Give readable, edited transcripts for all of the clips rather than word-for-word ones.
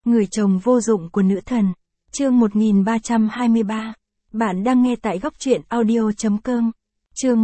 Người chồng vô dụng của nữ thần. Chương 1323. Bạn đang nghe tại góc truyện audio.com. Chương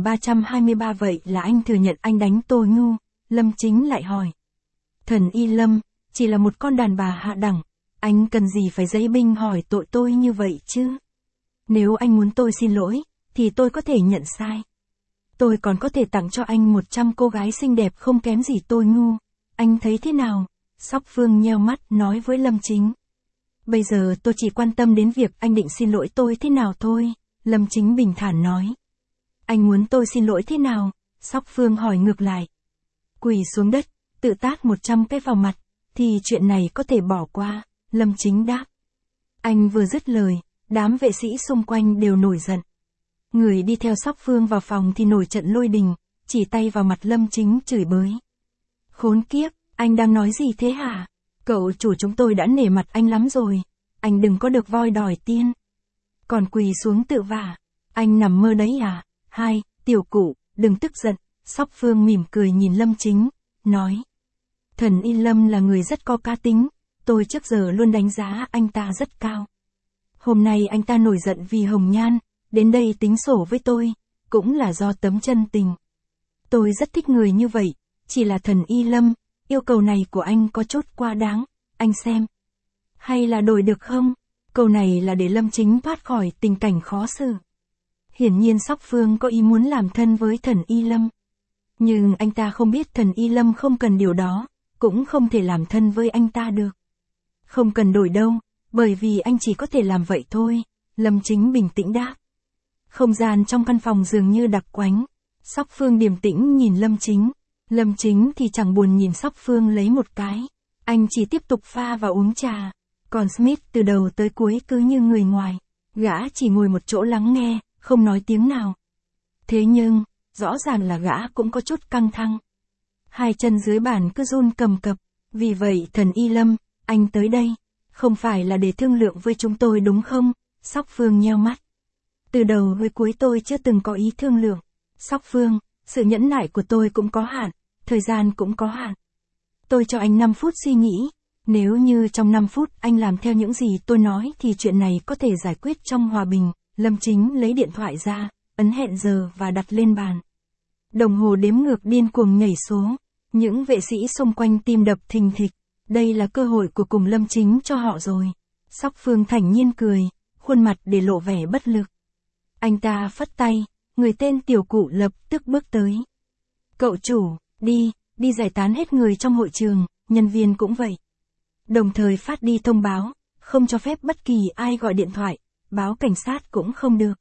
1323. Vậy là anh thừa nhận anh đánh tôi ngu. Lâm Chính lại hỏi. Thần Y Lâm, chỉ là một con đàn bà hạ đẳng. Anh cần gì phải giấy binh hỏi tội tôi như vậy chứ? Nếu anh muốn tôi xin lỗi, thì tôi có thể nhận sai. Tôi còn có thể tặng cho anh 100 cô gái xinh đẹp không kém gì tôi ngu. Anh thấy thế nào? Sóc Phương nheo mắt nói với Lâm Chính. Bây giờ tôi chỉ quan tâm đến việc anh định xin lỗi tôi thế nào thôi. Lâm Chính bình thản nói. Anh muốn tôi xin lỗi thế nào? Sóc Phương hỏi ngược lại. Quỳ xuống đất, tự tát 100 cái vào mặt, thì chuyện này có thể bỏ qua. Lâm Chính đáp. Anh vừa dứt lời, đám vệ sĩ xung quanh đều nổi giận. Người đi theo Sóc Phương vào phòng thì nổi trận lôi đình, chỉ tay vào mặt Lâm Chính chửi bới. Khốn kiếp, anh đang nói gì thế hả? Cậu chủ chúng tôi đã nể mặt anh lắm rồi, anh đừng có được voi đòi tiên. Còn quỳ xuống tự vả, anh nằm mơ đấy à? Hai, tiểu cụ, đừng tức giận. Sóc Phương mỉm cười nhìn Lâm Chính, nói. Thần Y Lâm là người rất có cá tính, tôi trước giờ luôn đánh giá anh ta rất cao. Hôm nay anh ta nổi giận vì Hồng Nhan, đến đây tính sổ với tôi, cũng là do tấm chân tình. Tôi rất thích người như vậy, chỉ là thần Y Lâm, yêu cầu này của anh có chút quá đáng, anh xem. Hay là đổi được không? Câu này là để Lâm Chính thoát khỏi tình cảnh khó xử. Hiển nhiên Sóc Phương có ý muốn làm thân với thần Y Lâm. Nhưng anh ta không biết thần Y Lâm không cần điều đó, cũng không thể làm thân với anh ta được. Không cần đổi đâu, bởi vì anh chỉ có thể làm vậy thôi, Lâm Chính bình tĩnh đáp. Không gian trong căn phòng dường như đặc quánh. Sóc Phương điềm tĩnh nhìn Lâm Chính. Lâm Chính thì chẳng buồn nhìn Sóc Phương lấy một cái. Anh chỉ tiếp tục pha và uống trà. Còn Smith từ đầu tới cuối cứ như người ngoài. Gã chỉ ngồi một chỗ lắng nghe, không nói tiếng nào. Thế nhưng, rõ ràng là gã cũng có chút căng thẳng. Hai chân dưới bàn cứ run cầm cập. Vì vậy thần Y Lâm, anh tới đây, không phải là để thương lượng với chúng tôi đúng không? Sóc Phương nheo mắt. Từ đầu với cuối tôi chưa từng có ý thương lượng. Sóc Phương, sự nhẫn nại của tôi cũng có hạn, thời gian cũng có hạn. Tôi cho anh 5 phút suy nghĩ. Nếu như trong 5 phút anh làm theo những gì tôi nói thì chuyện này có thể giải quyết trong hòa bình. Lâm Chính lấy điện thoại ra, ấn hẹn giờ và đặt lên bàn. Đồng hồ đếm ngược điên cuồng nhảy số. Những vệ sĩ xung quanh tim đập thình thịch. Đây là cơ hội của cùng Lâm Chính cho họ rồi. Sóc Phương thản nhiên cười, khuôn mặt để lộ vẻ bất lực. Anh ta phất tay, người tên tiểu cụ lập tức bước tới. Cậu chủ, đi giải tán hết người trong hội trường, nhân viên cũng vậy. Đồng thời phát đi thông báo, không cho phép bất kỳ ai gọi điện thoại, báo cảnh sát cũng không được.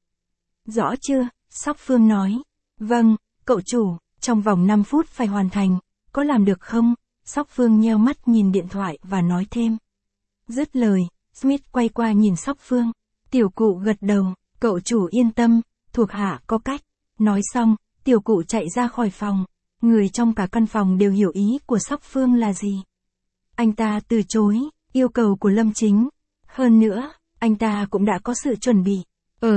Rõ chưa? Sóc Phương nói. Vâng, cậu chủ, trong vòng 5 phút phải hoàn thành, có làm được không? Sóc Phương nheo mắt nhìn điện thoại và nói thêm. Dứt lời, Smith quay qua nhìn Sóc Phương. Tiểu cụ gật đầu, cậu chủ yên tâm, thuộc hạ có cách. Nói xong, tiểu cụ chạy ra khỏi phòng. Người trong cả căn phòng đều hiểu ý của Sóc Phương là gì. Anh ta từ chối yêu cầu của Lâm Chính. Hơn nữa, anh ta cũng đã có sự chuẩn bị.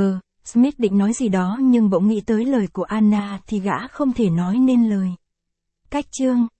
Smith định nói gì đó nhưng bỗng nghĩ tới lời của Anna thì gã không thể nói nên lời. Cách chương